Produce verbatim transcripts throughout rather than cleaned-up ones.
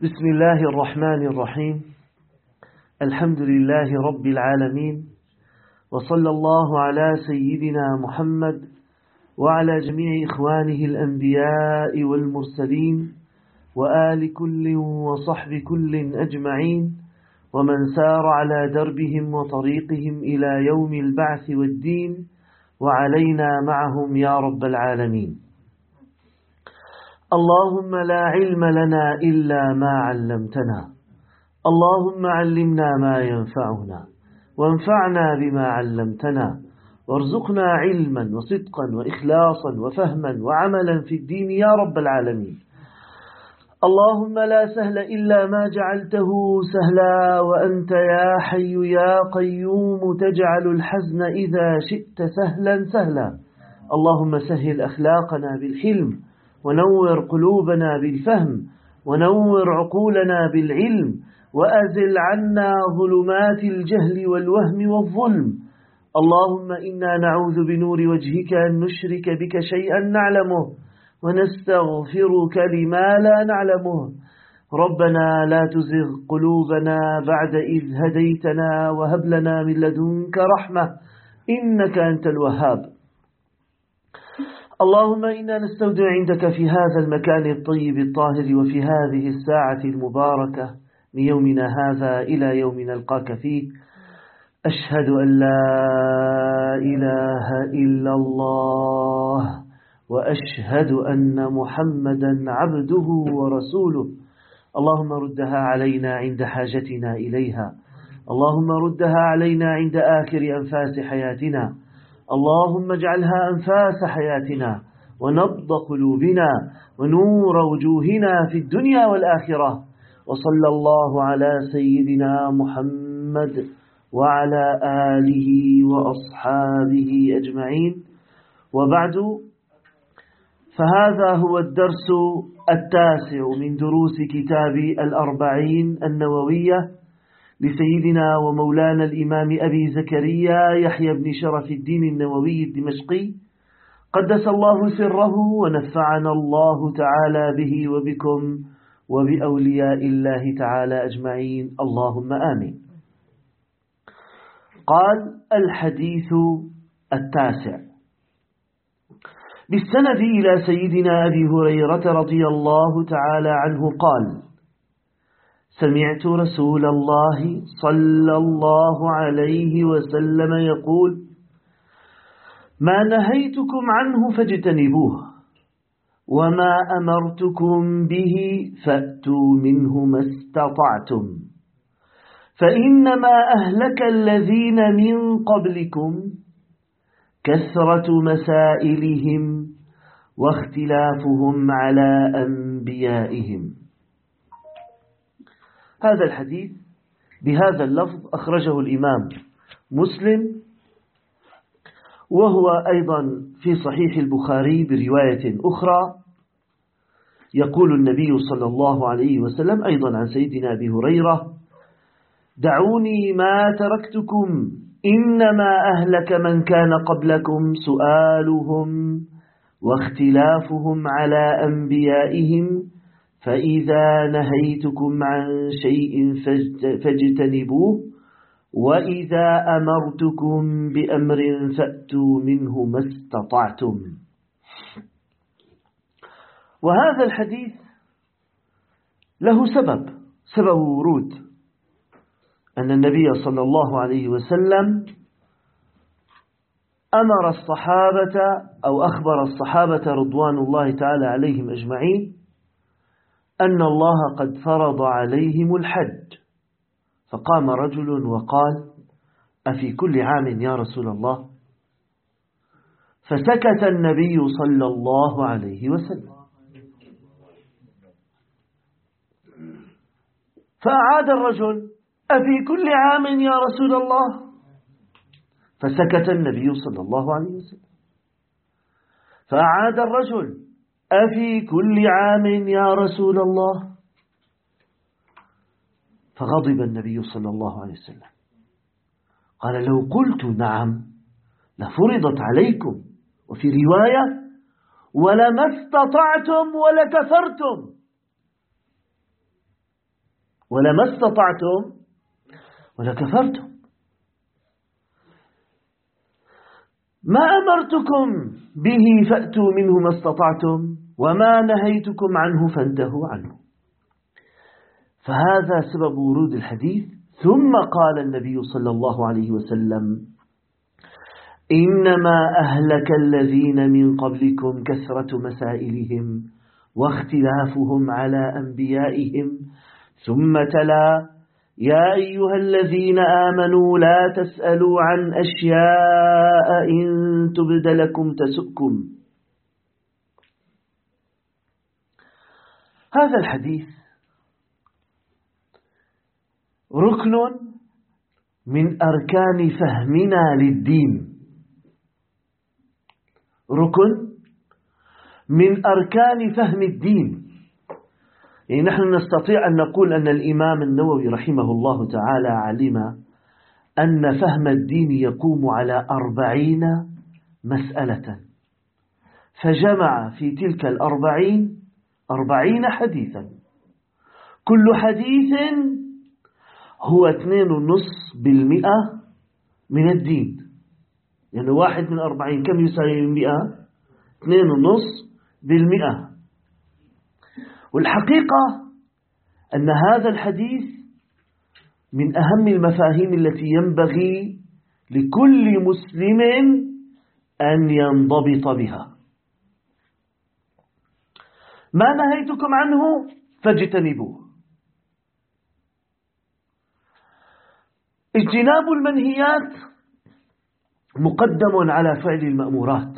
بسم الله الرحمن الرحيم. الحمد لله رب العالمين، وصلى الله على سيدنا محمد وعلى جميع إخوانه الأنبياء والمرسلين وآل كل وصحب كل أجمعين، ومن سار على دربهم وطريقهم إلى يوم البعث والدين، وعلينا معهم يا رب العالمين. اللهم لا علم لنا إلا ما علمتنا، اللهم علمنا ما ينفعنا وانفعنا بما علمتنا، وارزقنا علما وصدقا وإخلاصا وفهما وعملا في الدين يا رب العالمين. اللهم لا سهل إلا ما جعلته سهلا، وأنت يا حي يا قيوم تجعل الحزن إذا شئت سهلا سهلا. اللهم سهل أخلاقنا بالحلم، ونور قلوبنا بالفهم، ونور عقولنا بالعلم، وأزل عنا ظلمات الجهل والوهم والظلم. اللهم إنا نعوذ بنور وجهك أن نشرك بك شيئا نعلمه، ونستغفرك لما لا نعلمه. ربنا لا تزغ قلوبنا بعد إذ هديتنا، وهب لنا من لدنك رحمة إنك أنت الوهاب. اللهم إنا نستودع عندك في هذا المكان الطيب الطاهر، وفي هذه الساعة المباركة من يومنا هذا إلى يوم نلقاك فيه، أشهد أن لا إله إلا الله، وأشهد أن محمدا عبده ورسوله. اللهم ردها علينا عند حاجتنا إليها، اللهم ردها علينا عند آخر أنفاس حياتنا، اللهم اجعلها أنفاس حياتنا ونبض قلوبنا ونور وجوهنا في الدنيا والآخرة. وصلى الله على سيدنا محمد وعلى آله وأصحابه أجمعين، وبعد، فهذا هو الدرس التاسع من دروس كتاب الأربعين النووية لسيدنا ومولانا الإمام أبي زكريا يحيى بن شرف الدين النووي الدمشقي، قدس الله سره ونفعنا الله تعالى به وبكم وبأولياء الله تعالى أجمعين، اللهم آمين. قال: الحديث التاسع بالسند إلى سيدنا أبي هريرة رضي الله تعالى عنه قال: سمعت رسول الله صلى الله عليه وسلم يقول: ما نهيتكم عنه فاجتنبوه، وما أمرتكم به فأتوا منه ما استطعتم، فإنما أهلك الذين من قبلكم كثرة مسائلهم واختلافهم على أنبيائهم. هذا الحديث بهذا اللفظ أخرجه الإمام مسلم، وهو أيضا في صحيح البخاري برواية أخرى. يقول النبي صلى الله عليه وسلم أيضا عن سيدنا أبي هريرة: دعوني ما تركتكم، إنما أهلك من كان قبلكم سؤالهم واختلافهم على أنبيائهم، فإذا نهيتكم عن شيء فاجتنبوه، وإذا أمرتكم بأمر فأتوا منه ما استطعتم. وهذا الحديث له سبب سبب ورود أن النبي صلى الله عليه وسلم أمر الصحابة أو أخبر الصحابة رضوان الله تعالى عليهم أجمعين أن الله قد فرض عليهم الحج، فقام رجل وقال: أفي كل عام يا رسول الله؟ فسكت النبي صلى الله عليه وسلم، فأعاد الرجل: أفي كل عام يا رسول الله؟ فسكت النبي صلى الله عليه وسلم، فأعاد الرجل: أفي كل عام يا رسول الله؟ فغضب النبي صلى الله عليه وسلم، قال: لو قلت نعم لفرضت عليكم، وفي رواية: ولما استطعتم ولكثرتم. ولما استطعتم ولكفرتم. ما أمرتكم به فأتوا منه ما استطعتم وما نهيتكم عنه فانتهوا عنه. فهذا سبب ورود الحديث. ثم قال النبي صلى الله عليه وسلم: إنما أهلك الذين من قبلكم كثرة مسائلهم واختلافهم على أنبيائهم. ثم تلا: يا أيها الذين آمنوا لا تسألوا عن أشياء إن تبد لكم تسؤكم. هذا الحديث ركن من أركان فهمنا للدين، ركن من أركان فهم الدين. يعني نحن نستطيع أن نقول أن الإمام النووي رحمه الله تعالى علم أن فهم الدين يقوم على أربعين مسألة، فجمع في تلك الأربعين أربعين حديثا، كل حديث هو اثنين ونص بالمئة من الدين. يعني واحد من أربعين كم يساوي المئة؟ اثنين ونص بالمئة. والحقيقة أن هذا الحديث من أهم المفاهيم التي ينبغي لكل مسلم أن ينضبط بها. ما نهيتكم عنه فاجتنبوه. اجتناب المنهيات مقدم على فعل المأمورات،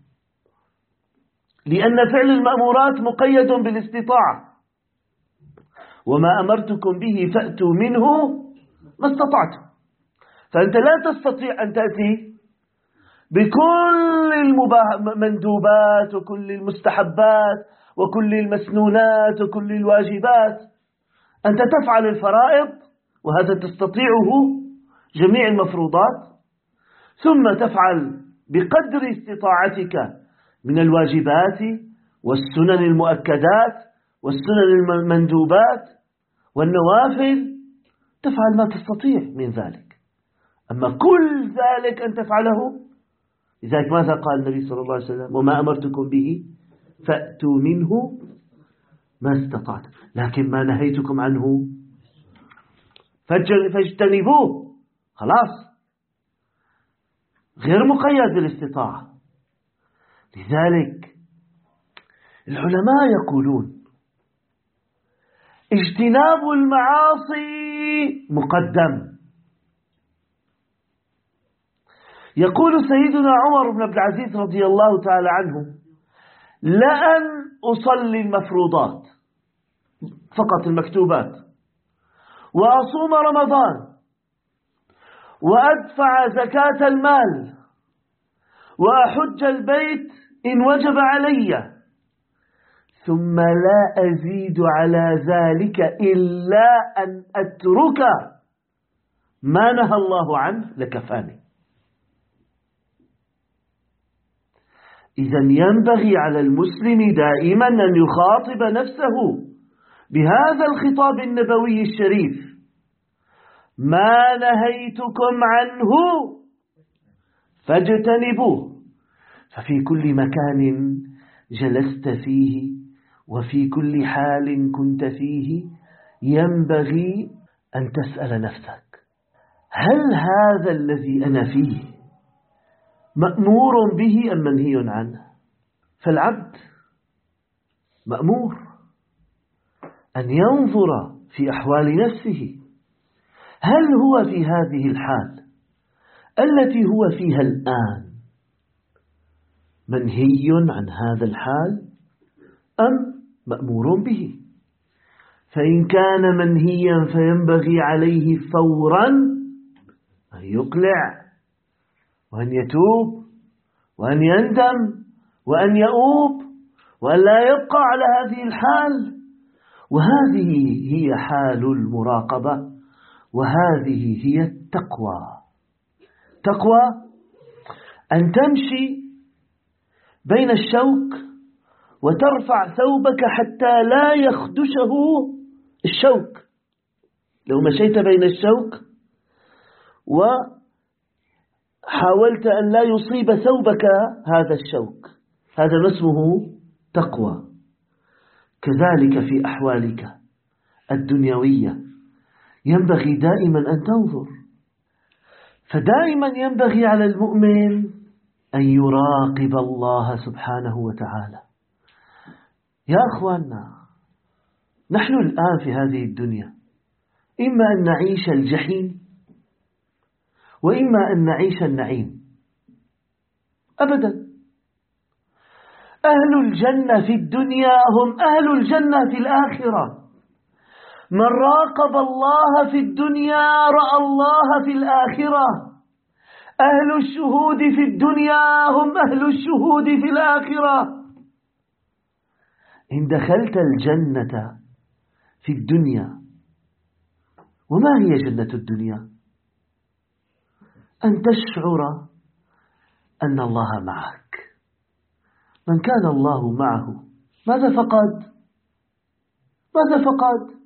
لأن فعل المأمورات مقيد بالاستطاعة. وما أمرتكم به فأتوا منه ما استطعتم. فأنت لا تستطيع أن تأتي بكل المندوبات وكل المستحبات وكل المسنونات وكل الواجبات. أنت تفعل الفرائض، وهذا تستطيعه جميع المفروضات، ثم تفعل بقدر استطاعتك من الواجبات والسنن المؤكدات والسنن المندوبات والنوافل، تفعل ما تستطيع من ذلك. أما كل ذلك أن تفعله، لذلك ماذا قال النبي صلى الله عليه وسلم: وما أمرتكم به فأتوا منه ما استطعتم، لكن ما نهيتكم عنه فاجتنبوه. خلاص، غير مقيد بالاستطاعة. لذلك العلماء يقولون اجتناب المعاصي مقدم. يقول سيدنا عمر بن عبد العزيز رضي الله تعالى عنه: لأن أصلي المفروضات فقط المكتوبات، وأصوم رمضان، وأدفع زكاة المال، وأحج البيت إن وجب علي، ثم لا أزيد على ذلك إلا أن أترك ما نهى الله عنه لكفاني. إذن ينبغي على المسلم دائما أن يخاطب نفسه بهذا الخطاب النبوي الشريف: ما نهيتكم عنه فاجتنبوه. ففي كل مكان جلست فيه وفي كل حال كنت فيه ينبغي أن تسأل نفسك: هل هذا الذي أنا فيه مأمور به أم منهي عنه؟ فالعبد مأمور أن ينظر في أحوال نفسه، هل هو في هذه الحال التي هو فيها الآن منهي عن هذا الحال أم مأمور به؟ فإن كان منهيا فينبغي عليه فورا أن يقلع وأن يتوب وأن يندم وأن يؤوب وأن لا يبقى على هذه الحال. وهذه هي حال المراقبة، وهذه هي التقوى. تقوى أن تمشي بين الشوك وترفع ثوبك حتى لا يخدشه الشوك، لو مشيت بين الشوك وحاولت أن لا يصيب ثوبك هذا الشوك، هذا ما اسمه تقوى. كذلك في أحوالك الدنيوية ينبغي دائما أن تنظر، فدائما ينبغي على المؤمن أن يراقب الله سبحانه وتعالى. يا أخواننا، نحن الآن في هذه الدنيا إما أن نعيش الجحيم وإما أن نعيش النعيم. أبدا، أهل الجنة في الدنيا هم أهل الجنة في الآخرة. من راقب الله في الدنيا رأى الله في الآخرة. أهل الشهود في الدنيا هم أهل الشهود في الآخرة. إن دخلت الجنة في الدنيا، وما هي جنة الدنيا؟ أن تشعر أن الله معك. من كان الله معه ماذا فقد؟ ماذا فقد؟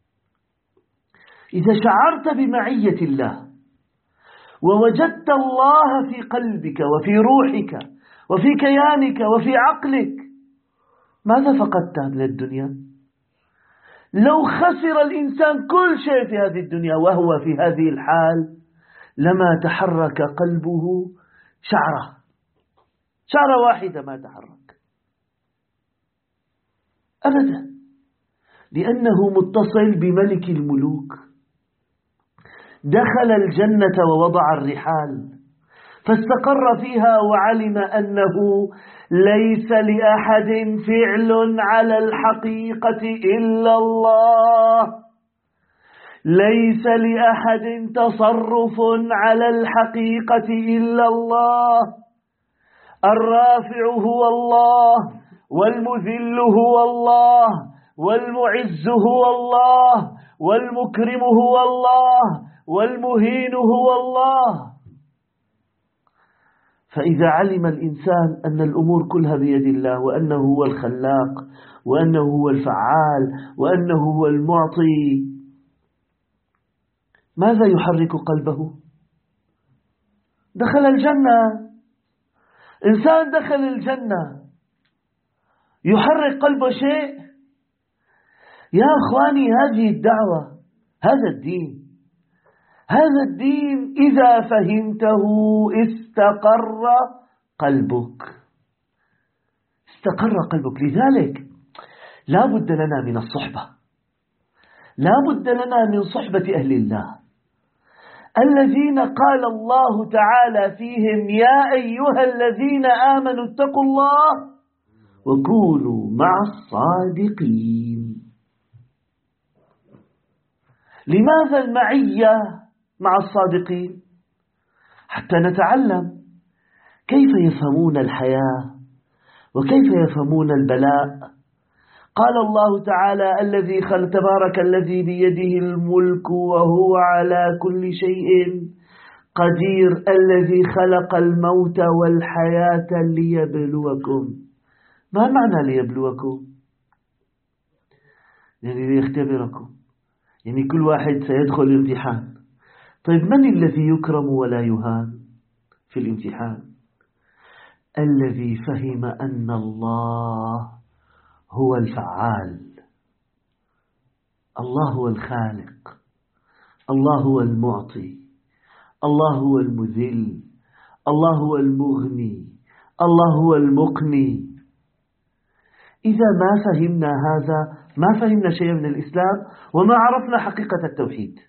إذا شعرت بمعية الله ووجدت الله في قلبك وفي روحك وفي كيانك وفي عقلك، ماذا فقدت من الدنيا؟ لو خسر الإنسان كل شيء في هذه الدنيا وهو في هذه الحال لما تحرك قلبه شعرة شعرة واحدة ما تحرك أبدا، لأنه متصل بملك الملوك. دخل الجنة ووضع الرحال فاستقر فيها وعلم أنه ليس لأحد فعل على الحقيقة إلا الله، ليس لأحد تصرف على الحقيقة إلا الله. الرافع هو الله، والمذل هو الله، والمعز هو الله، والمكرم هو الله، والمهين هو الله. فإذا علم الإنسان أن الأمور كلها بيد الله، وأنه هو الخلاق، وأنه هو الفعال، وأنه هو المعطي، ماذا يحرك قلبه؟ دخل الجنة. إنسان دخل الجنة يحرك قلبه شيء؟ يا أخواني، هذه الدعوة، هذا الدين، هذا الدين إذا فهمته استقر قلبك، استقر قلبك. لذلك لا بد لنا من الصحبة، لا بد لنا من صحبة أهل الله الذين قال الله تعالى فيهم: يا أيها الذين آمنوا اتقوا الله وكونوا مع الصادقين. لماذا المعية مع الصادقين؟ حتى نتعلم كيف يفهمون الحياة وكيف يفهمون البلاء. قال الله تعالى: الذي خلق، تبارك الذي بيده الملك وهو على كل شيء قدير، الذي خلق الموت والحياة ليبلوكم. ما معنى ليبلوكم؟ يعني ليختبركم، يعني كل واحد سيدخل الامتحان. طيب من الذي يكرم ولا يهان في الامتحان؟ الذي فهم أن الله هو الفعال، الله هو الخالق، الله هو المعطي، الله هو المذل، الله هو المغني، الله هو المقني. إذا ما فهمنا هذا ما فهمنا شيئا من الإسلام وما عرفنا حقيقة التوحيد.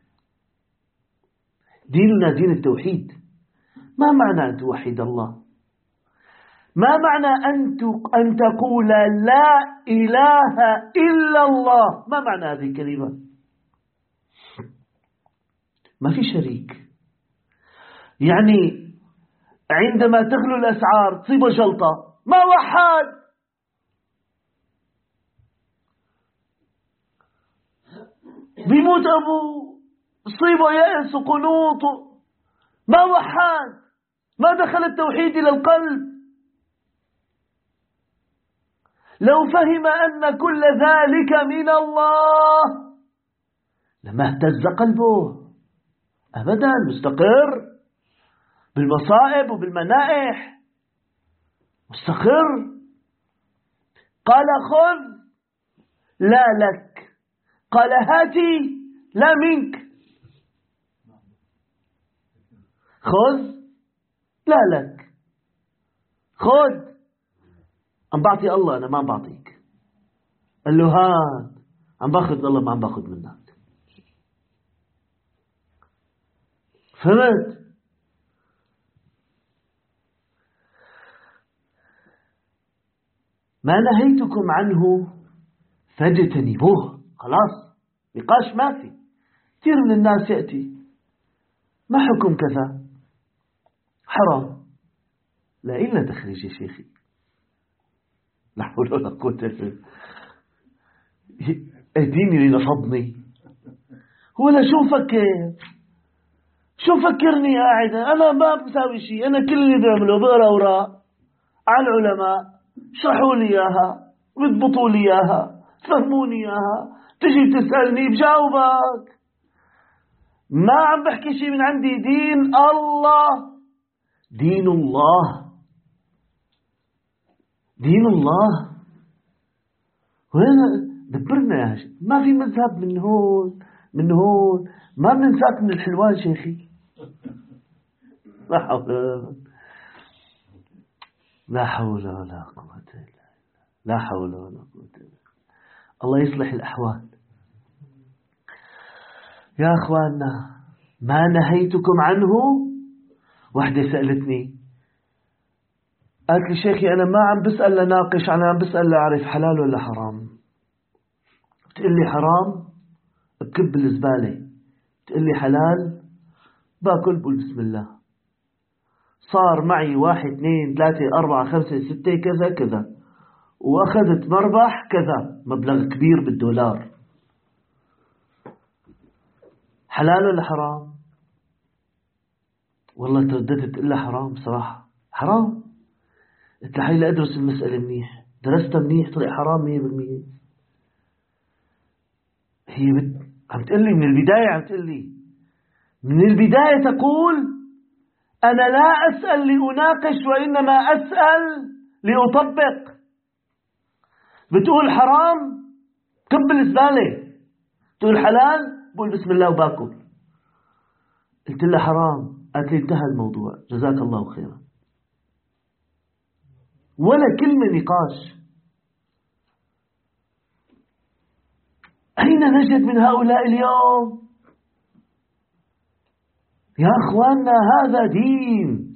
ديننا دين التوحيد. ما معنى أن توحد الله؟ ما معنى أن تقول لا إله إلا الله؟ ما معنى هذه الكلمة؟ ما في شريك. يعني عندما تغلو الأسعار تصيب جلطة، ما وحد. بيموت أبوه صيبه يأس وقنوط، ما وحد، ما دخل التوحيد إلى القلب. لو فهم أن كل ذلك من الله لما اهتز قلبه أبدا، مستقر بالمصائب وبالمنائح، مستقر. قال خذ لا لك، قال هاتي لا منك. خذ لا لك، خذ عم بعطي الله، أنا ما عم بعطيك. قال له هات، عم باخذ الله ما عم باخذ منك. فهمت؟ ما نهيتكم عنه فاجتنبوه. خلاص، نقاش ما في. كثير من الناس يأتي ما حكم كذا؟ حرام. لا إلا تخريج يا شيخي، لا حول ولا قوة إلا بالله. اهديني اللي نفضني. هو لا شو فكر؟ شو فكرني قاعد أنا ما بساوي شيء؟ أنا كل اللي بعمله بقرأ أوراق على العلماء، شرحوا لي إياها، بيضبطوا لي إياها، فهموني إياها، تجي تسألني بجاوبك. ما عم بحكي شيء من عندي، دين الله، دين الله، دين الله. وين دبرنا يا شيخ؟ ما في مذهب من هون من هون، ما بننساك من الحلوان شيخي. لا حول لا حول ولا قوة إلا بالله، لا حول ولا قوة إلا بالله. الله يصلح الأحوال. يا أخواننا، ما نهيتكم عنه. واحدة سألتني قالت لي شيخي أنا ما عم بسأل لناقش، أنا عم بسأل لأعرف حلال ولا حرام. بتقول لي حرام بكب الزبالة، بتقول لي حلال باكل بقول بسم الله. صار معي واحد اثنين ثلاثة أربعة خمسة ستة كذا كذا، وأخذت مربح كذا، مبلغ كبير بالدولار. حلال ولا حرام؟ والله ترددت إلا حرام صراحة، حرام. قلت لحي لا أدرس المسألة منيح، درستها منيح، طلع حرام مية بالمية. هي بت... عم تقلي من البداية، عم تقلي من البداية تقول أنا لا أسأل لأناقش وإنما أسأل لأطبق. بتقول حرام كب الزبالة، تقول حلال بقول بسم الله وباكل. قلت لها حرام، قالت لي انتهى الموضوع، جزاك الله خيرا. ولا كلمة نقاش. أين نجد من هؤلاء اليوم؟ يا أخواننا هذا دين.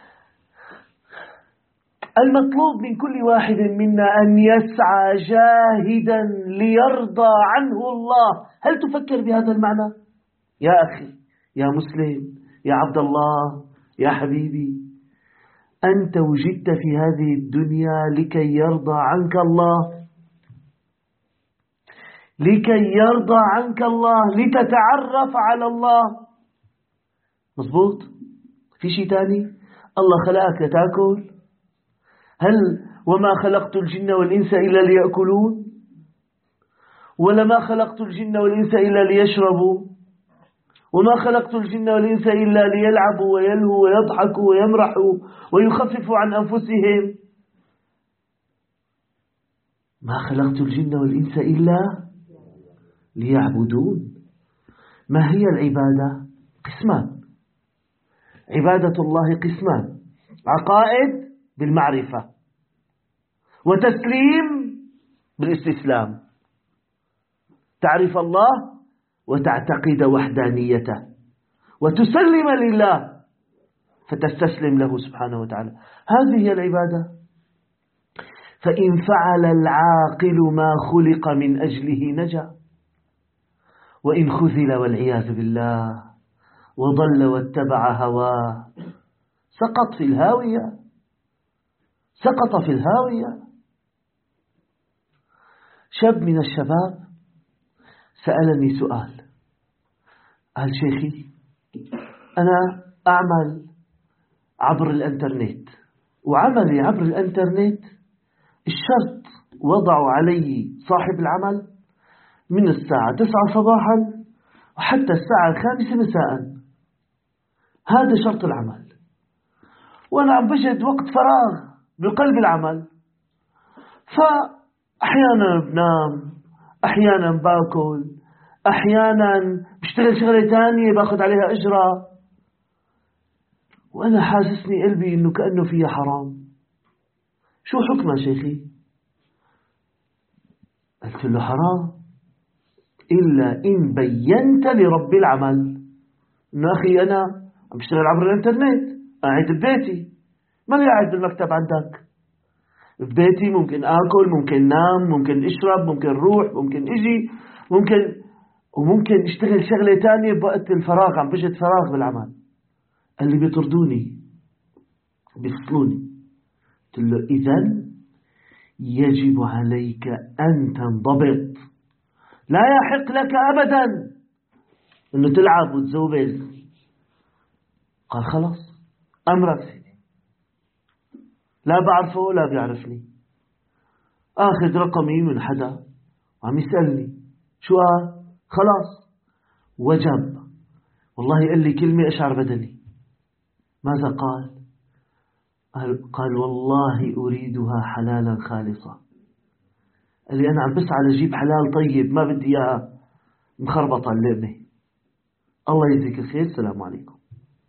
المطلوب من كل واحد منا أن يسعى جاهدا ليرضى عنه الله. هل تفكر بهذا المعنى؟ يا أخي، يا مسلم، يا عبد الله، يا حبيبي، أنت وجدت في هذه الدنيا لكي يرضى عنك الله، لكي يرضى عنك الله، لتتعرف على الله. مظبوط؟ في شيء تاني؟ الله خلقك لتأكل؟ هل وما خلقت الجن والإنس إلا ليأكلون؟ ولا ما خلقت الجن والإنس إلا ليشربوا؟ وما خلقت الجن والإنس إلا ليلعبوا ويلهوا ويضحكوا ويمرحوا ويخففوا عن أنفسهم؟ ما خلقت الجن والإنس إلا ليعبدون. ما هي العبادة؟ قسمان. عبادة الله قسمان: عقائد بالمعرفة، وتسليم بالاستسلام. تعرف الله وتعتقد وحدانيته، وتسلم لله فتستسلم له سبحانه وتعالى. هذه هي العبادة. فإن فعل العاقل ما خلق من أجله نجا، وإن خذل والعياذ بالله وضل واتبع هواه سقط في الهاوية، سقط في الهاوية. شاب من الشباب سألني سؤال، قال شيخي أنا أعمل عبر الإنترنت، وعملي عبر الإنترنت الشرط وضعوا علي صاحب العمل من الساعة تسعة صباحا وحتى الساعة الخامسة مساء. هذا شرط العمل. وأنا عم بجد وقت فراغ بقلب العمل، فأحيانا بنام، أحيانا باكل، أحيانا بشتغل شغلة تانية باخذ عليها أجرة، وأنا حاسسني قلبي إنه كأنه فيها حرام. شو حكمه شيخي؟ قلت له حرام إلا إن بينت لرب العمل إنه أخي أنا عم بشتغل عبر الإنترنت، قاعد ببيتي، ما لي قاعد بالمكتب عندك. ببيتي ممكن آكل، ممكن نام، ممكن أشرب، ممكن روح، ممكن إجي، ممكن وممكن اشتغل شغلة تانية بوقت الفراغ، عم بجد فراغ بالعمل. قال لي بيطردوني، بيفصلوني. قلت له إذن يجب عليك أن تنضبط، لا يحق لك أبدا أنه تلعب وتزوبز. قال خلاص أمرك سيدي، لا بعرفه ولا بيعرفني. آخذ رقمي من حدا وعم يسألني شو قال، خلاص وجب. والله قال لي كلمة أشعر بدني. ماذا قال؟ قال والله أريدها حلالا خالصا. قال لي أنا عم بسعى لجيب حلال طيب، ما بدي إياها مخربطة اللقمة. الله يجزيك الخير، السلام عليكم.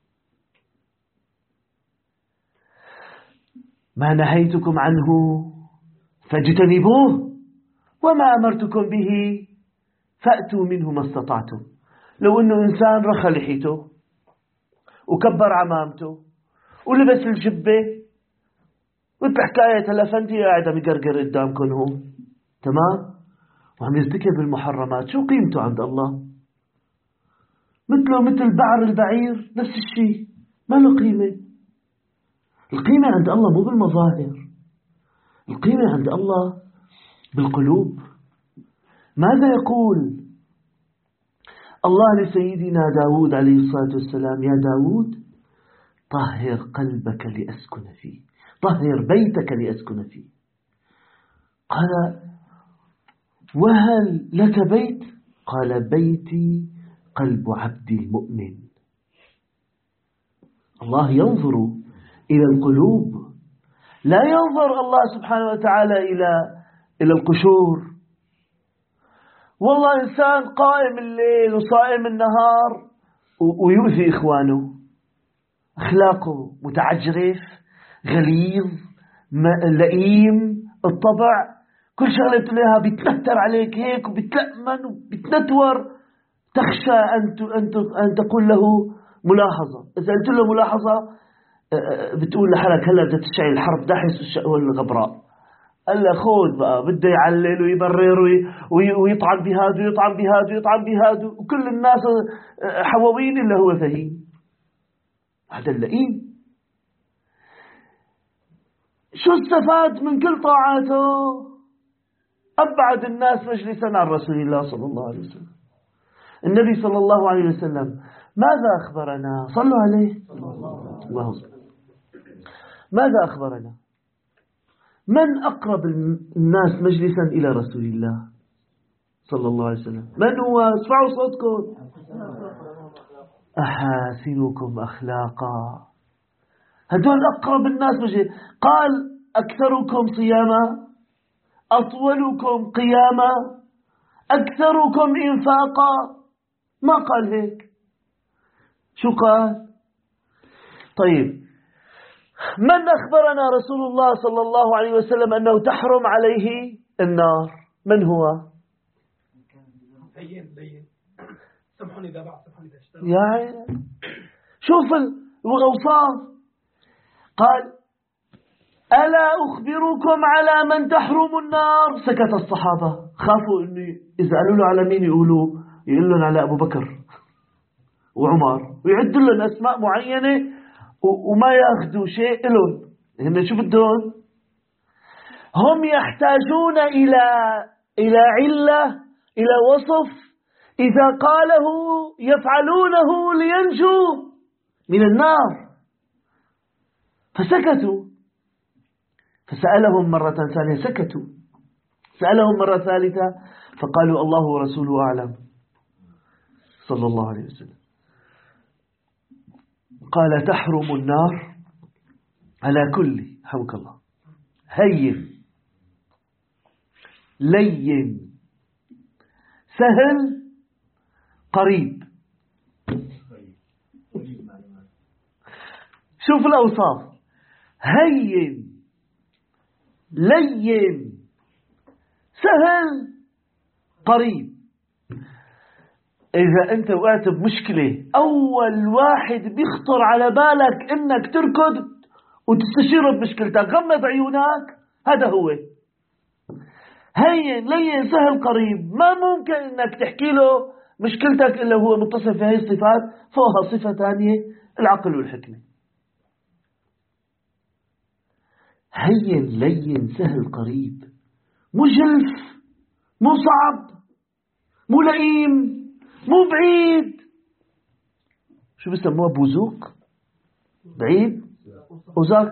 ما نهيتكم عنه فاجتنبوه وما أمرتكم به فأتوا منه ما استطعتم. لو أنه إنسان رخى لحيته وكبر عمامته ولبس الجبة مثل حكاية الأفندي قاعد عم يقرقر قدامكم هو، تمام، وعم يرتكب المحرمات، شو قيمته عند الله؟ مثله مثل بعر البعير، نفس الشيء، ما له قيمة. القيمة عند الله مو بالمظاهر، القيمة عند الله بالقلوب. ماذا يقول الله لسيدنا داود عليه الصلاة والسلام؟ يا داود طهر قلبك لأسكن فيه، طهر بيتك لأسكن فيه. قال وهل لك بيت؟ قال بيتي قلب عبدي المؤمن. الله ينظر إلى القلوب، لا ينظر الله سبحانه وتعالى إلى إلى القشور. والله إنسان قائم الليل وصائم النهار ويؤذي إخوانه، أخلاقه متعجرف، غليظ، لئيم الطبع، كل شغلة بتلاقيها بيتنتر عليك هيك وبيتلأمن وبيتنتور. تخشى أن أن تقول له ملاحظة. إذا قلت له ملاحظة بتقول لحالك هلا بدها تشعل الحرب دحس والغبراء. قال خود بقى بده يعلل ويبرر ويطعن بهذا ويطعن بهذا ويطعن بهذا، وكل الناس حواوين إلا هو فهيم. هذا اللئيم شو استفاد من كل طاعاته؟ أبعد الناس مجلسا عن رسول الله صلى الله عليه وسلم. النبي صلى الله عليه وسلم ماذا أخبرنا؟ صلوا عليه الله صلى. ماذا أخبرنا؟ من أقرب الناس مجلسا إلى رسول الله صلى الله عليه وسلم؟ من هو؟ اسمعوا صوتكم. أحاسنكم أخلاقا. هدول أقرب الناس مجلسا. قال أكثركم صياما، أطولكم قياما، أكثركم إنفاقا. ما قال هيك. شو قال؟ طيب من أخبرنا رسول الله صلى الله عليه وسلم أنه تحرم عليه النار؟ من هو؟ بين بين سامحوني إذا بعد، سامحوني إذا اشتغل. يعني شوف الأوصاف. قال ألا أخبركم على من تحرم النار؟ سكت الصحابة، خافوا إنه إذا قالوا له على مين يقولوا، يقول لهم على أبو بكر وعمر، ويعد لهم أسماء معينة وما يأخذوا شيء لهم. هن شو بدهم؟ هم يحتاجون إلى إلى علة، إلى وصف إذا قاله يفعلونه لينجوا من النار. فسكتوا. فسألهم مرة ثانية، سكتوا. سألهم مرة ثالثة فقالوا الله ورسوله أعلم. صلى الله عليه وسلم قال تحرم النار على كل حمك الله هين لين سهل قريب. شوف الأوصاف: هين لين سهل قريب. إذا أنت وقعت بمشكلة أول واحد بيخطر على بالك إنك تركض وتستشير بمشكلتك، غمض عيونك، هذا هو هين لين سهل قريب. ما ممكن إنك تحكي له مشكلتك إلا هو متصف في هذه الصفات، فوقها صفة ثانية العقل والحكمة. هين لين سهل قريب، مو جلف، مو صعب، مو لئيم، مو بعيد. شو بيسموها؟ بوزوق، بعيد وزاك.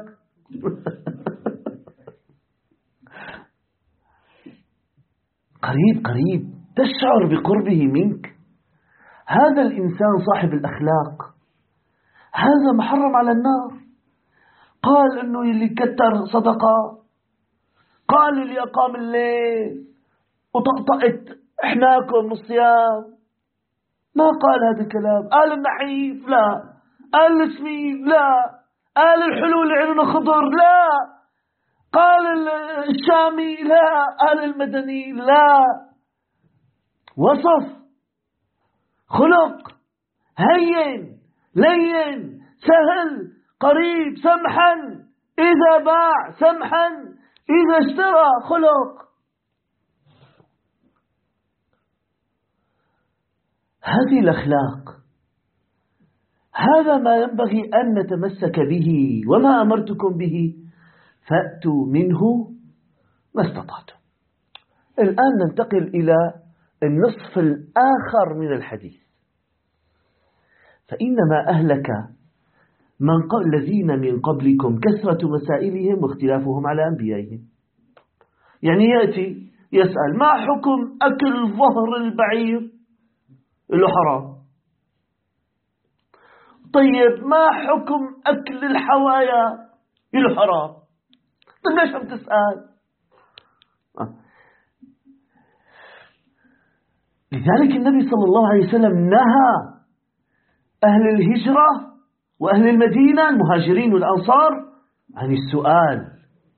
قريب قريب، تشعر بقربه منك. هذا الإنسان صاحب الأخلاق، هذا محرم على النار. قال إنه اللي كتر صدقة، قال اللي أقام الليل وطقطقت إحناكم الصيام، ما قال هذا الكلام. قال النحيف لا، قال السمين لا، قال الحلو اللي عينه خضر لا، قال الشامي لا، قال المدني لا. وصف خلق هين لين سهل قريب، سمحا إذا باع، سمحا إذا اشترى، خلق. هذه الأخلاق، هذا ما ينبغي أن نتمسك به. وما أمرتكم به فأتوا منه ما استطعتم. الآن ننتقل إلى النصف الآخر من الحديث. فإنما أهلك من قبل الذين من قبلكم كثرة مسائلهم واختلافهم على أنبيائهم. يعني يأتي يسأل: ما حكم أكل ظهر البعير؟ له حرام. طيب ما حكم أكل الحوايا؟ له حرام. طيب ليش عم تسأل؟ آه. لذلك النبي صلى الله عليه وسلم نهى أهل الهجرة وأهل المدينة، المهاجرين والأنصار، عن السؤال.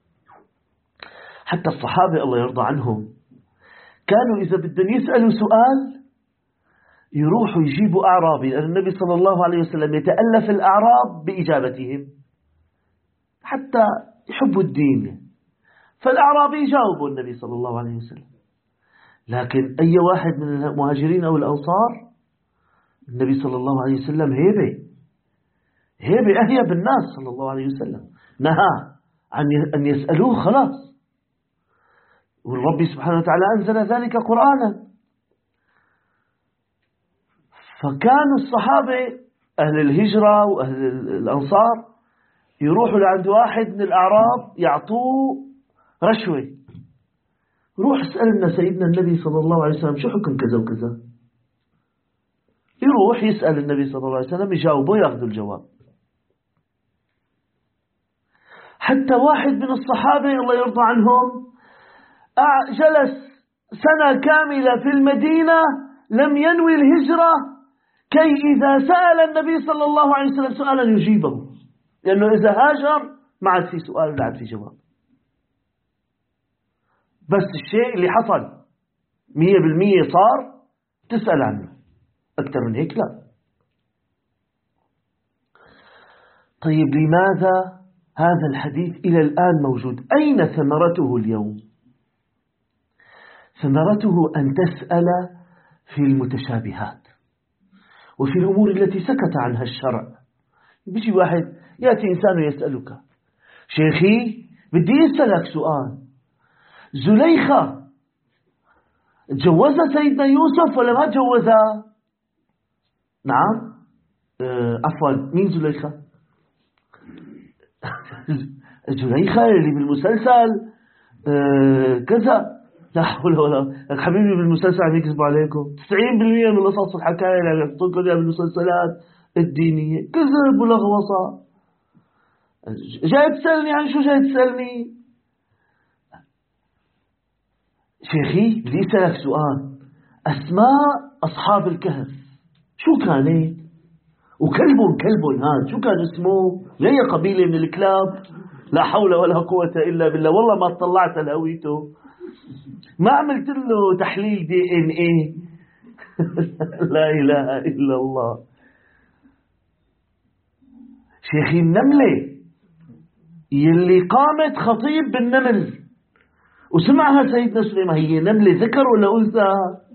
حتى الصحابة الله يرضى عنهم كانوا إذا بدهم يسألوا سؤال يروحوا يجيبوا أعرابي، لأن النبي صلى الله عليه وسلم يتألف الأعراب بإجابتهم حتى يحبوا الدين. فالأعرابي يجاوبوا النبي صلى الله عليه وسلم. لكن أي واحد من المهاجرين أو الأنصار النبي صلى الله عليه وسلم هيبة هيبة أهيب الناس صلى الله عليه وسلم، نهى عن أن يسألوه خلاص. والرب سبحانه وتعالى أنزل ذلك قرآنا. فكانوا الصحابة أهل الهجرة وأهل الأنصار يروحوا لعند واحد من الأعراب يعطوه رشوة: روح اسألنا سيدنا النبي صلى الله عليه وسلم شو حكم كذا وكذا. يروح يسأل النبي صلى الله عليه وسلم، يجاوبه، يأخذوا الجواب. حتى واحد من الصحابة الله يرضى عنهم جلس سنة كاملة في المدينة لم ينوي الهجرة، كي إذا سأل النبي صلى الله عليه وسلم سؤالا يجيبه، لأنه إذا هاجر ما عاد في سؤال ولا عاد في جواب. بس الشيء اللي حصل مية بالمية صار، تسأل عنه. أكثر من هيك لا. طيب لماذا هذا الحديث إلى الآن موجود؟ أين ثمرته اليوم؟ ثمرته أن تسأل في المتشابهات وفي الأمور التي سكت عنها الشرع. بيجي واحد يأتي إنسان يسألك: شيخي بدي أسألك سؤال، زليخة تجوزها سيدنا يوسف ولا ما تجوزها؟ نعم. أه عفوا، مين زليخة؟ زليخة اللي بالمسلسل أه كذا. لا حول ولا قوة. حبيبي بالمسلسل عم يكذبوا عليكم. تسعين بالمئة من القصص والحكاية اللي عم يحطوكم اياها بالمسلسلات الدينية كذب ولغوصة. جاي تسألني عن شو جاي تسألني؟ شيخي بدي أسألك سؤال. أسماء أصحاب الكهف شو كانت؟ وكلبهم كلبهم هذا شو كان اسمه؟ ليه قبيلة من الكلاب؟ لا حول ولا قوة إلا بالله. والله ما اطلعت على هويته، ما عملت له تحليل دي ان ايه. لا إله إلا الله. شيخي النملة يلي قامت خطيب بالنمل وسمعها سيدنا سليمان، هي نملة ذكر ولا أنثى؟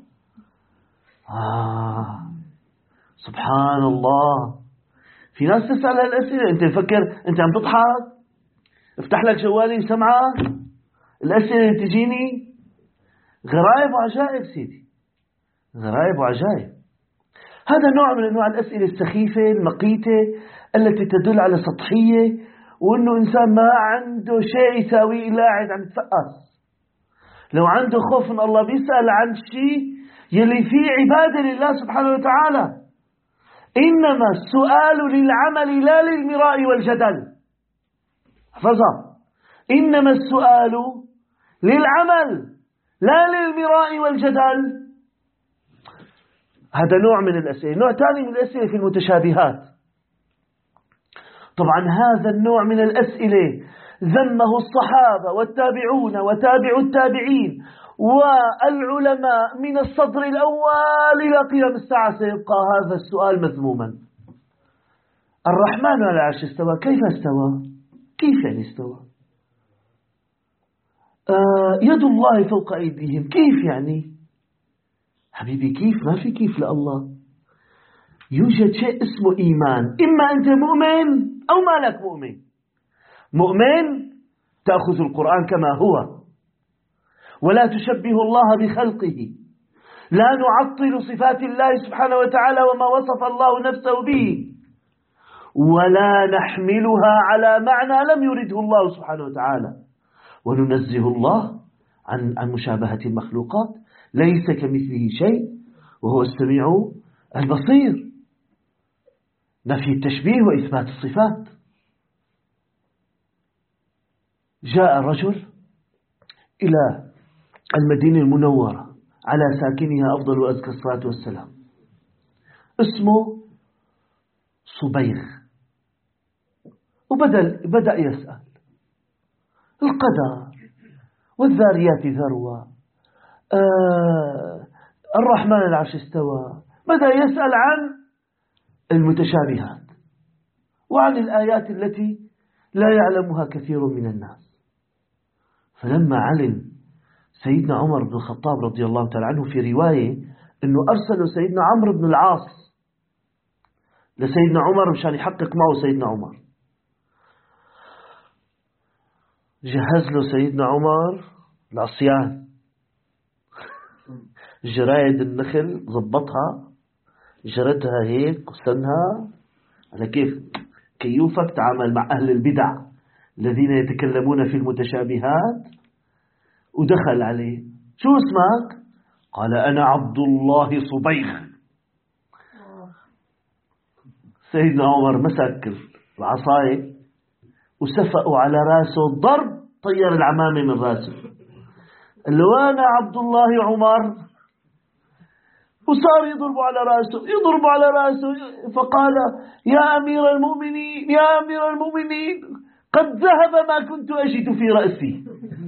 آه سبحان الله. في ناس تسأل هالأسئلة. أنت مفكر أنت عم تضحك؟ افتح لك جوالي سمعك الأسئلة اللي تجيني غرائب وعجائب سيدي، غرائب وعجائب. هذا نوع من أنواع الأسئلة السخيفة المقيتة التي تدل على سطحية، وأنه إنسان ما عنده شيء يساويه إلا قاعد عم يتفقس. لو عنده خوف من الله بيسأل عن شيء يلي فيه عبادة لله سبحانه وتعالى. إنما السؤال للعمل لا للمراء والجدل. احفظها. إنما السؤال للعمل لا للمراء والجدل. هذا نوع من الأسئلة. نوع ثاني من الأسئلة في المتشابهات. طبعا هذا النوع من الأسئلة ذمه الصحابة والتابعون وتابع التابعين والعلماء من الصدر الأول إلى قيام الساعة. سيبقى هذا السؤال مذموما. الرحمن على العرش استوى، كيف استوى؟ كيف يعني استوى؟ آه يد الله فوق أيديهم، كيف يعني؟ حبيبي كيف؟ ما في كيف لله. يوجد شيء اسمه إيمان. إما أنت مؤمن أو ما لك مؤمن. مؤمن تأخذ القرآن كما هو ولا تشبه الله بخلقه، لا نعطل صفات الله سبحانه وتعالى وما وصف الله نفسه به، ولا نحملها على معنى لم يرده الله سبحانه وتعالى، وننزه الله عن عن مشابهة المخلوقات. ليس كمثله شيء وهو السميع البصير. نفي التشبيه وإثبات الصفات. جاء رجل إلى المدينة المنورة على ساكنها أفضل وأزكى الصلاة والسلام، اسمه صبيغ، وبدأ بدأ يسأل القدر والذاريات ذروة، آه الرحمن العرش استوى. بدأ يسأل عن المتشابهات وعن الآيات التي لا يعلمها كثير من الناس. فلما علم سيدنا عمر بن الخطاب رضي الله تعالى عنه في رواية أنه أرسل سيدنا عمرو بن العاص لسيدنا عمر مشان يحقق معه سيدنا عمر، جهز له سيدنا عمر العصيان، جرايد النخل ضبطها، جردها هيك وسنها على كيف كيوفك تعامل مع أهل البدع الذين يتكلمون في المتشابهات. ودخل عليه، شو اسمك؟ قال أنا عبد الله صبيغ. سيدنا عمر مسك العصاية وسفقوا على راسه ضرب طير العمامة من راسه. قال له أنا عبد الله عمر، وصار يضربوا على راسه يضربوا على راسه. فقال يا أمير المؤمنين يا أمير المؤمنين قد ذهب ما كنت أجد في رأسي.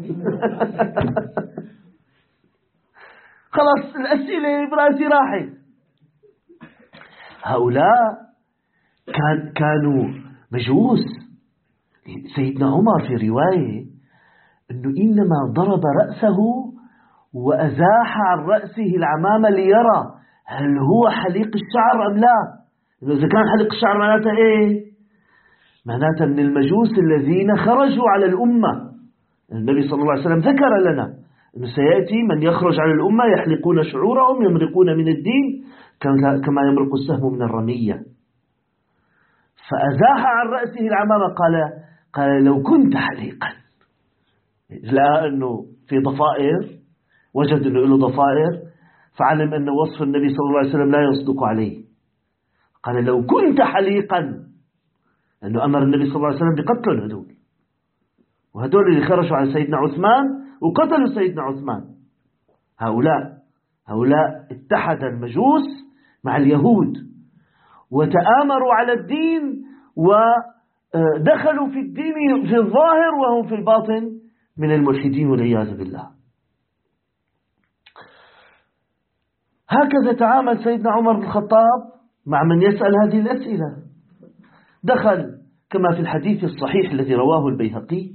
خلاص الأسئلة برأسي راحت. هؤلاء كان كانوا مجوس. سيدنا عمر في رواية أنه إنما ضرب رأسه وأزاح عن رأسه العمامة ليرى هل هو حليق الشعر أم لا. إذا كان حليق الشعر معناته إيه؟ معناته من المجوس الذين خرجوا على الأمة. النبي صلى الله عليه وسلم ذكر لنا أنه سيأتي من يخرج على الأمة يحلقون شعورهم يمرقون من الدين كما يمرق السهم من الرمية. فأزاح عن رأسه العمامة. قال قال لو كنت حليقا، لا أنه في ضفائر وجد أنه له ضفائر، فعلم أن وصف النبي صلى الله عليه وسلم لا يصدق عليه. قال لو كنت حليقا، أنه أمر النبي صلى الله عليه وسلم بقتل هدول، وهدول اللي خرجوا على سيدنا عثمان وقتلوا سيدنا عثمان. هؤلاء هؤلاء اتحد المجوس مع اليهود وتآمروا على الدين ودخلوا في الدين في الظاهر وهم في الباطن من الملحدين والعياذ بالله. هكذا تعامل سيدنا عمر بن الخطاب مع من يسأل هذه الأسئلة. دخل كما في الحديث الصحيح الذي رواه البيهقي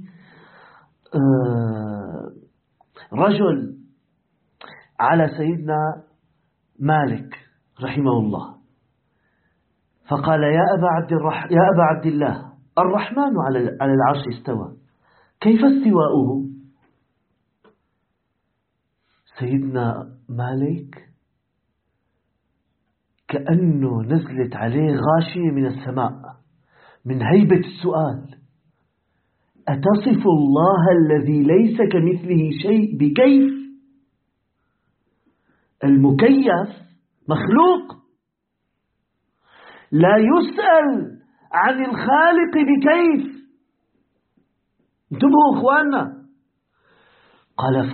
رجل على سيدنا مالك رحمه الله، فقال يا أبا عبد الرح... يا أبا عبد الله، الرحمن على على العرش استوى، كيف استواؤه؟ سيدنا مالك كأنه نزلت عليه غاشية من السماء من هيبة السؤال. أتصف الله الذي ليس كمثله شيء بكيف؟ المكيف مخلوق لا يسأل عن الخالق بكيف. انتبهوا أخواننا. قال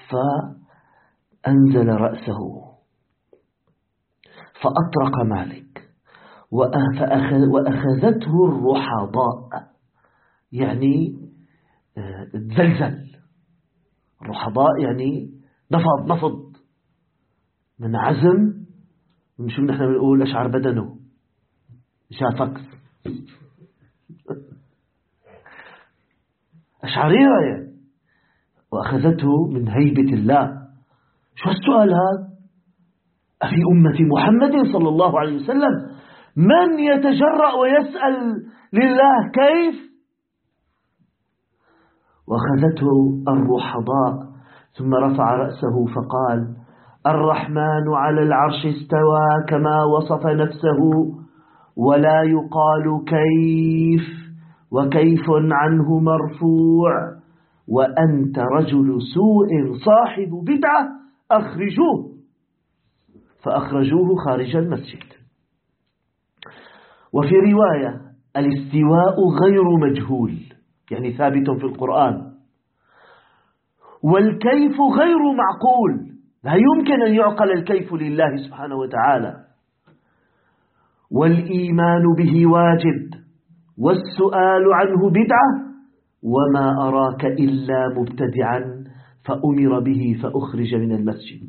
فأنزل رأسه فأطرق مالك وأخذته الرحضاء، يعني تزلزل. الرحضاء يعني نفض نفض من عزم، مش نحن بنقول أشعر بدنه شافك أشعريرة يعني. وأخذته من هيبة الله. شو السؤال هذا؟ أفي أمة محمد صلى الله عليه وسلم من يتجرأ ويسأل لله كيف؟ وأخذته الرحضاء ثم رفع رأسه فقال الرحمن على العرش استوى كما وصف نفسه، ولا يقال كيف، وكيف عنه مرفوع، وأنت رجل سوء صاحب بدعة أخرجوه. فأخرجوه خارج المسجد. وفي رواية الاستواء غير مجهول، يعني ثابت في القرآن، والكيف غير معقول، لا يمكن أن يعقل الكيف لله سبحانه وتعالى. والإيمان به واجب، والسؤال عنه بدعة، وما أراك إلا مبتدعا فأمر به فأخرج من المسجد.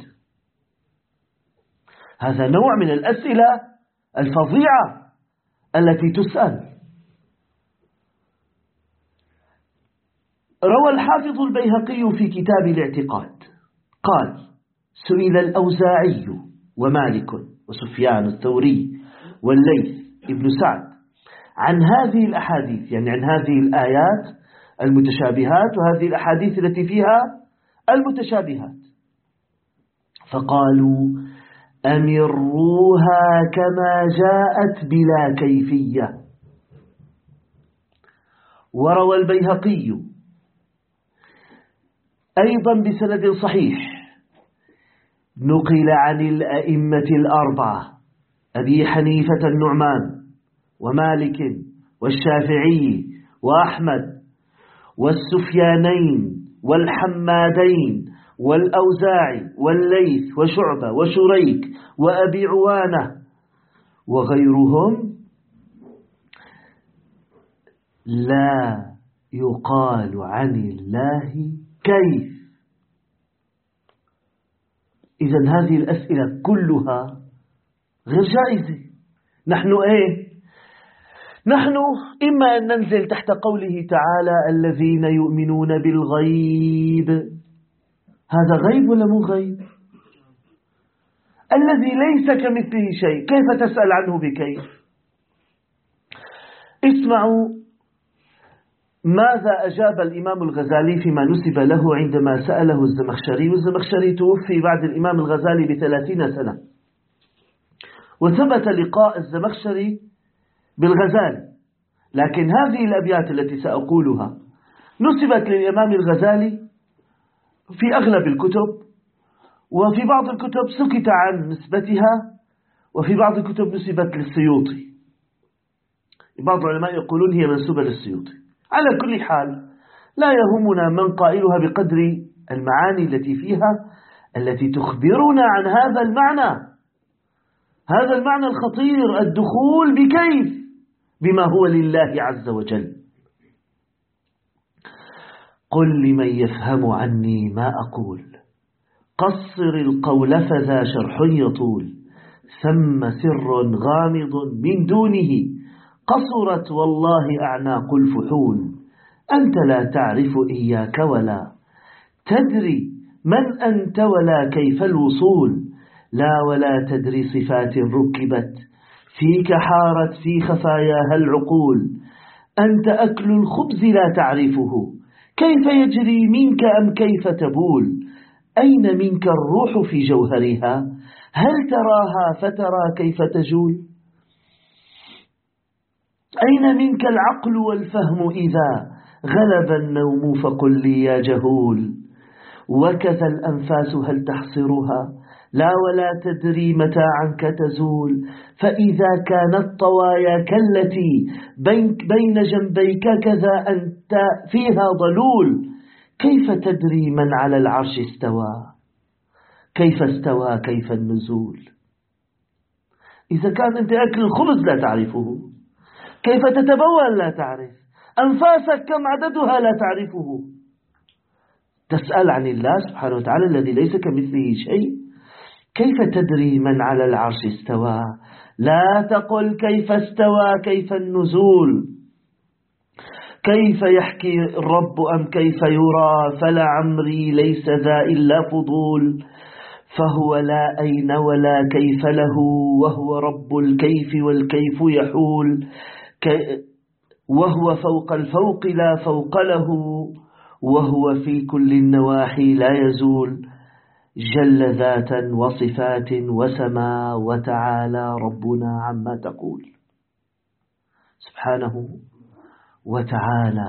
هذا نوع من الأسئلة الفظيعة التي تسأل. روى الحافظ البيهقي في كتاب الاعتقاد قال سئل الأوزاعي ومالك وسفيان الثوري والليث ابن سعد عن هذه الأحاديث، يعني عن هذه الآيات المتشابهات وهذه الأحاديث التي فيها المتشابهات، فقالوا أمروها كما جاءت بلا كيفية. وروى البيهقي أيضا بسند صحيح نقل عن الأئمة الأربعة أبي حنيفة النعمان ومالك والشافعي وأحمد والسفيانين والحمادين والأوزاعي والليث وشعبة وشريك وأبي عوانة وغيرهم لا يقال عن الله كيف. إذن هذه الأسئلة كلها غير جائزة. نحن إيه؟ نحن إما أن ننزل تحت قوله تعالى الذين يؤمنون بالغيب، هذا غيب ولا مو غيب؟ الذي ليس كمثله شيء كيف تسأل عنه بكيف؟ اسمعوا ماذا أجاب الإمام الغزالي فيما نسب له عندما سأله الزمخشري، والزمخشري توفي بعد الإمام الغزالي بثلاثين سنة، وثبت لقاء الزمخشري بالغزالي، لكن هذه الأبيات التي سأقولها نسبت للإمام الغزالي في أغلب الكتب، وفي بعض الكتب سكت عن نسبتها، وفي بعض الكتب نسبت للسيوطي. بعض العلماء يقولون هي منسوبة للسيوطي. على كل حال لا يهمنا من قائلها بقدر المعاني التي فيها، التي تخبرنا عن هذا المعنى، هذا المعنى الخطير، الدخول بكيف بما هو لله عز وجل. قل لمن يفهم عني ما أقول، قصر القول فذا شرح يطول، ثم سر غامض من دونه، قصرت والله أعناق الفحول. أنت لا تعرف إياك ولا تدري من أنت ولا كيف الوصول، لا ولا تدري صفات ركبت فيك حارت في خفاياها العقول. أنت أكل الخبز لا تعرفه، كيف يجري منك أم كيف تبول. أين منك الروح في جوهرها، هل تراها فترى كيف تجول. أين منك العقل والفهم إذا غلب النوم فقل لي يا جهول. وكذا الأنفاس هل تحصرها، لا ولا تدري متى عنك تزول. فإذا كانت طوايا كالتي بين جنبيك كذا أنت فيها ضلول. كيف تدري من على العرش استوى، كيف استوى كيف النزول. إذا كان أنت أكل الخبز لا تعرفه، كيف تتبول لا تعرف، أنفاسك كم عددها لا تعرفه، تسأل عن الله سبحانه وتعالى الذي ليس كمثله شيء. كيف تدري من على العرش استوى، لا تقل كيف استوى كيف النزول. كيف يحكي الرب أم كيف يرى، فلعمري ليس ذا إلا فضول. فهو لا أين ولا كيف له، وهو رب الكيف والكيف يحول. وهو فوق الفوق لا فوق له، وهو في كل النواحي لا يزول. جل ذاتا وصفات وسما، وتعالى ربنا عما تقول. سبحانه وتعالى.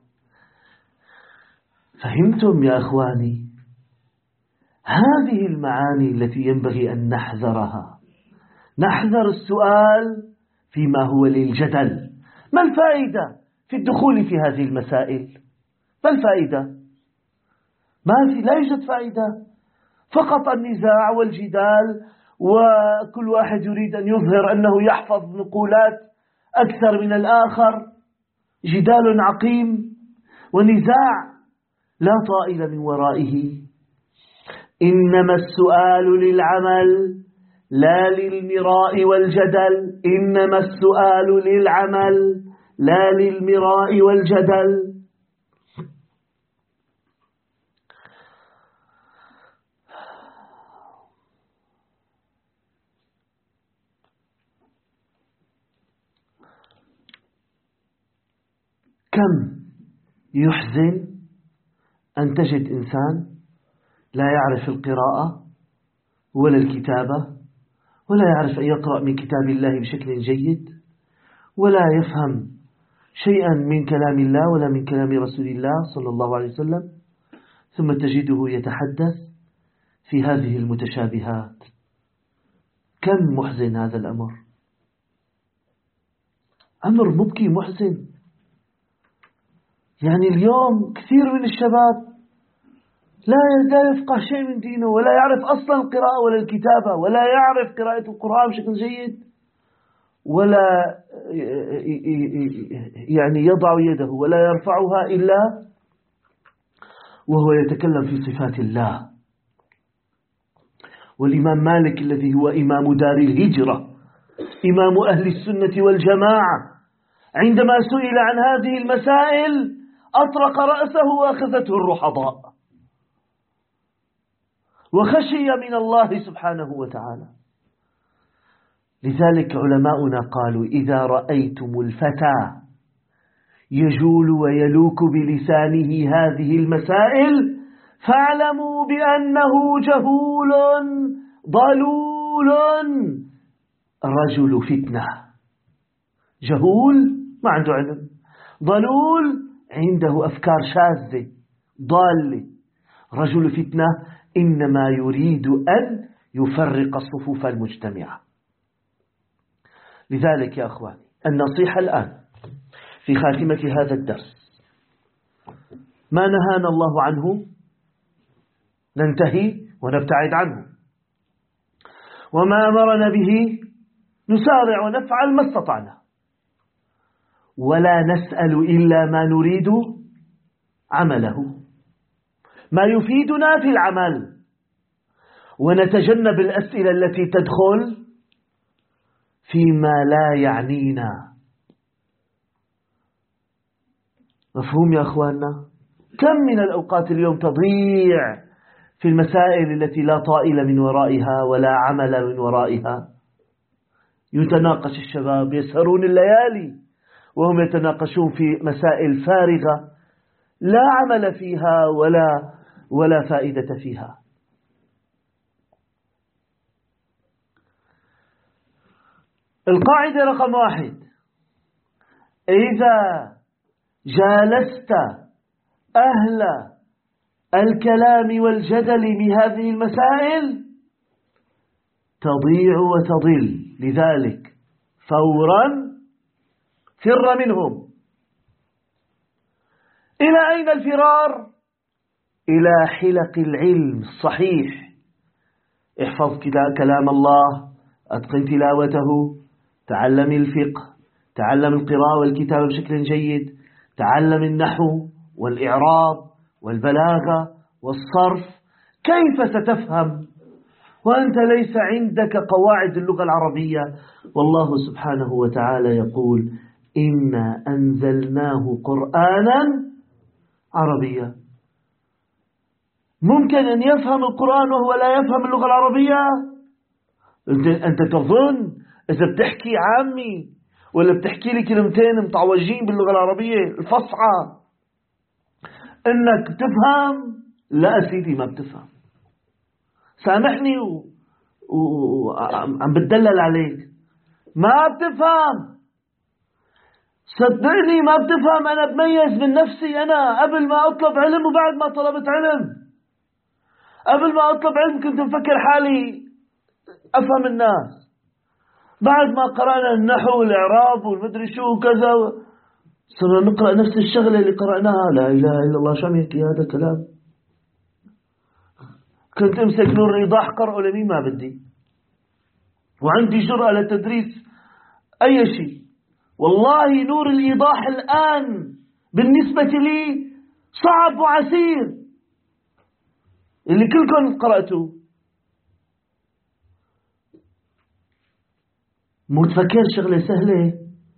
فهمتم يا أخواني؟ هذه المعاني التي ينبغي أن نحذرها. نحذر السؤال فيما هو للجدل. ما الفائدة في الدخول في هذه المسائل؟ ما الفائدة؟ ما في، لا يوجد فائدة، فقط النزاع والجدال، وكل واحد يريد أن يظهر أنه يحفظ نقولات أكثر من الآخر. جدال عقيم ونزاع لا طائل من ورائه. إنما السؤال للعمل لا للمراء والجدل. إنما السؤال للعمل لا للمراء والجدل. كم يحزن أن تجد إنسان لا يعرف القراءة ولا الكتابة، ولا يعرف أن يقرأ من كتاب الله بشكل جيد، ولا يفهم شيئا من كلام الله ولا من كلام رسول الله صلى الله عليه وسلم، ثم تجده يتحدث في هذه المتشابهات. كم محزن هذا الأمر، أمر مبكي محزن. يعني اليوم كثير من الشباب لا لا يفقه شيء من دينه، ولا يعرف أصلا القراءة ولا الكتابة، ولا يعرف قراءة القرآن بشكل جيد، ولا يعني يضع يده ولا يرفعها إلا وهو يتكلم في صفات الله. والإمام مالك الذي هو إمام دار الهجرة، إمام أهل السنة والجماعة، عندما سئل عن هذه المسائل أطرق رأسه وأخذته الرحضاء، وخشي من الله سبحانه وتعالى. لذلك علماؤنا قالوا: إذا رأيتم الفتى يجول ويلوك بلسانه هذه المسائل فاعلموا بأنه جهول ضلول رجل فتنة. جهول ما عنده علم، ضلول عنده أفكار شاذة ضالة. رجل فتنة إنما يريد أن يفرق الصفوف المجتمعة. لذلك يا أخواني النصيحة الآن في خاتمة هذا الدرس، ما نهانا الله عنه ننتهي ونبتعد عنه، وما أمرنا به نسارع ونفعل ما استطعنا، ولا نسأل إلا ما نريد عمله، ما يفيدنا في العمل، ونتجنب الأسئلة التي تدخل فيما لا يعنينا. مفهوم يا أخواننا؟ كم من الأوقات اليوم تضيع في المسائل التي لا طائل من ورائها ولا عمل من ورائها. يتناقش الشباب، يسهرون الليالي وهم يتناقشون في مسائل فارغة لا عمل فيها ولا ولا فائدة فيها. القاعدة رقم واحد: إذا جالست أهل الكلام والجدل بهذه المسائل تضيع وتضل، لذلك فورا فر منهم. إلى أين الفرار؟ إلى حلق العلم الصحيح. احفظ كلام الله، أتقن تلاوته، تعلم الفقه، تعلم القراءة والكتابة بشكل جيد، تعلم النحو والإعراب والبلاغة والصرف. كيف ستفهم وأنت ليس عندك قواعد اللغة العربية؟ والله سبحانه وتعالى يقول: إنا أنزلناه قرآنا عربيا. ممكن أن يفهم القرآن وهو لا يفهم اللغة العربية؟ أنت تظن إذا بتحكي عامي ولا بتحكي لي كلمتين متعوجين باللغة العربية الفصحى إنك تفهم؟ لا سيدي، ما بتفهم. سامحني وعم بتدلل عليك، ما بتفهم. صدقني ما بتفهم. أنا بميز من نفسي، أنا قبل ما أطلب علم وبعد ما طلبت علم. قبل ما أطلب علم كنت مفكر حالي أفهم الناس، بعد ما قرأنا النحو والإعراب والمدري شو وكذا صرنا نقرأ نفس الشغلة اللي قرأناها. لا إله إلا الله، شو عم يحكي هذا كلام؟ كنت أمسك نور الإيضاح قرأه لمين ما بدي، وعندي جرأة لتدريس أي شيء. والله نور الإيضاح الآن بالنسبة لي صعب وعسير، اللي كلكم قرأتوه. مو تفكر شغلة سهلة.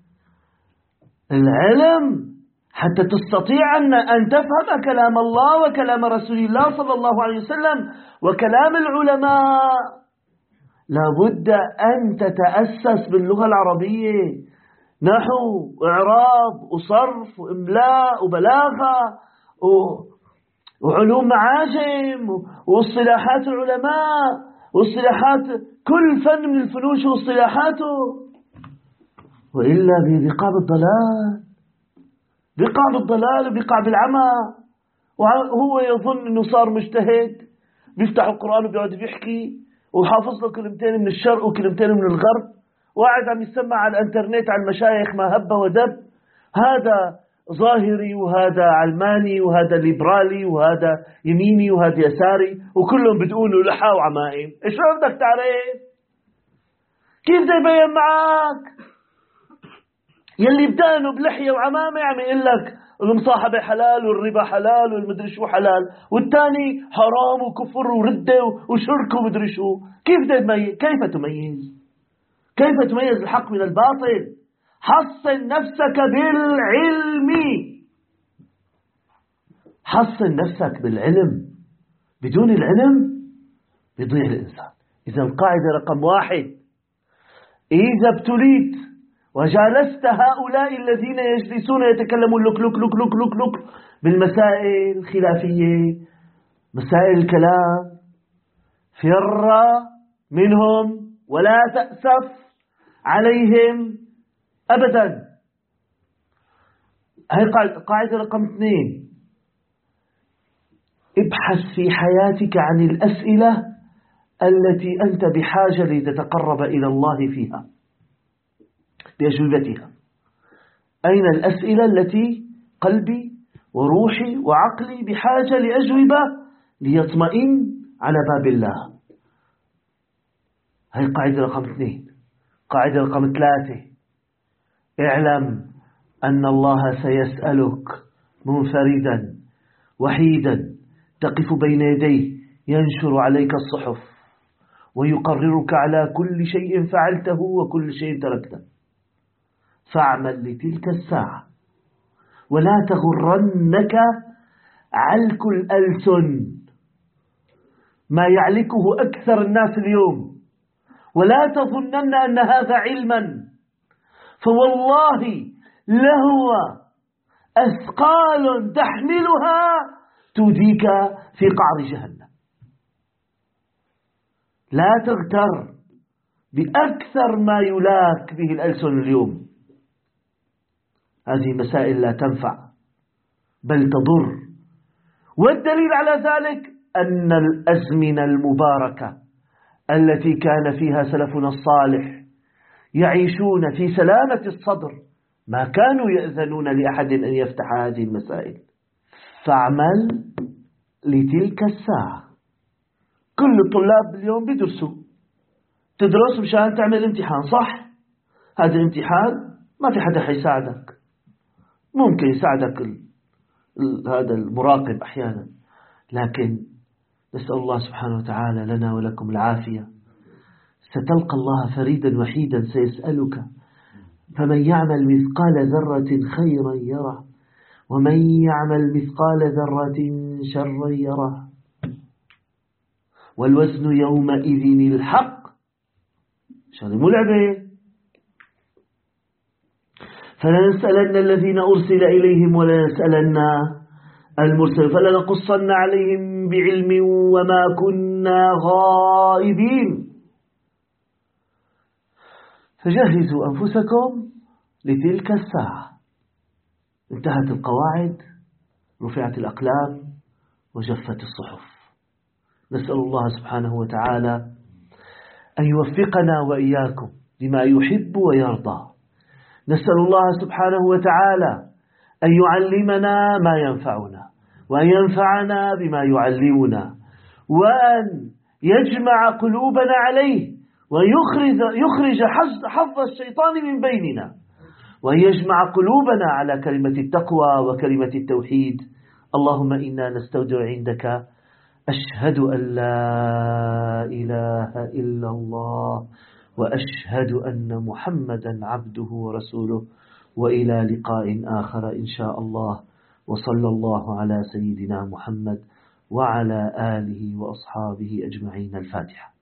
العلم حتى تستطيع أن أن تفهم كلام الله وكلام رسول الله صلى الله عليه وسلم وكلام العلماء، لابد أن تتأسس باللغة العربية، نحو وإعراب وصرف وإملاء وبلاغة وعلوم معاجم واصطلاحات العلماء واصطلاحات كل فن من الفنون شو اصطلاحاته. وإلا بيقع بالضلال، بيقع بالضلال وبيقع بالعمى. وهو يظن أنه صار مجتهد، بيفتح القرآن وبيقعد بيحكي وحافظ له كلمتين من الشرق وكلمتين من الغرب، وقاعد عم يسمع على الانترنت على المشايخ ما هب ودب. هذا ظاهري وهذا علماني وهذا ليبرالي وهذا يميني وهذا يساري، وكلهم بتقولوا لحى وعمائم. ايش بدك تعرف؟ كيف بده يبين معك؟ يلي بدانه بلحية وعمامة عم يقول لك المصاحبة حلال والربا حلال والمدري شو حلال، والثاني حرام وكفر وردة وشرك ومدري شو. كيف بده تميز؟ كيف تميز؟ كيف تميز الحق من الباطل؟ حصن نفسك بالعلم، حصن نفسك بالعلم. بدون العلم بيضيع الإنسان. إذا القاعدة رقم واحد: إذا ابتليت وجالست هؤلاء الذين يجلسون يتكلمون لك لك لك لك لك لك بالمسائل الخلافية، مسائل الكلام، فر منهم ولا تأسف عليهم أبدا. هاي قاعدة رقم اثنين: ابحث في حياتك عن الأسئلة التي أنت بحاجة لتتقرب إلى الله فيها بأجوبتها. أين الأسئلة التي قلبي وروحي وعقلي بحاجة لأجوبة ليطمئن على باب الله؟ هذه قاعدة رقم اثنين. قاعدة رقم ثلاثة: اعلم أن الله سيسألك منفردا وحيدا، تقف بين يديه ينشر عليك الصحف ويقررك على كل شيء فعلته وكل شيء تركته. فاعمل لتلك الساعة ولا تغرنك علك الألسن، ما يعلكه أكثر الناس اليوم، ولا تظنن أن هذا علما، فوالله لهو أثقال تحملها توديك في قعر جهنم. لا تغتر بأكثر ما يلاك به الألسن اليوم، هذه مسائل لا تنفع بل تضر. والدليل على ذلك أن الأزمنة المباركة التي كان فيها سلفنا الصالح يعيشون في سلامة الصدر ما كانوا يأذنون لأحد أن يفتح هذه المسائل. فاعمل لتلك الساعة. كل الطلاب اليوم بيدرسوا، تدرس مشان تعمل امتحان، صح؟ هذا الامتحان ما في حدا حيساعدك، ممكن يساعدك ال... ال... هذا المراقب أحيانا، لكن نسأل الله سبحانه وتعالى لنا ولكم العافية. ستلقى الله فريدا وحيدا سيسألك، فمن يعمل مثقال ذرة خيرا يره ومن يعمل مثقال ذرة شرا يره والوزن يومئذ الحق. شغله ملعبة. فلنسألن الذين أرسل إليهم ولنسألن المرسل فلنقصن عليهم بعلم وما كنا غائبين. فجهزوا أنفسكم لتلك الساعة. انتهت القواعد، رفعت الأقلام، وجفت الصحف. نسأل الله سبحانه وتعالى أن يوفقنا وإياكم لما يحب ويرضى. نسأل الله سبحانه وتعالى أن يعلمنا ما ينفعنا وأن ينفعنا بما يعلمنا، وأن يجمع قلوبنا عليه ويخرج يخرج حظ الشيطان من بيننا، وأن يجمع قلوبنا على كلمة التقوى وكلمة التوحيد. اللهم إنا نستودع عندك أشهد أن لا إله إلا الله وأشهد أن محمدا عبده ورسوله، وإلى لقاء آخر إن شاء الله. وصلى الله على سيدنا محمد وعلى آله وأصحابه أجمعين. الفاتحة.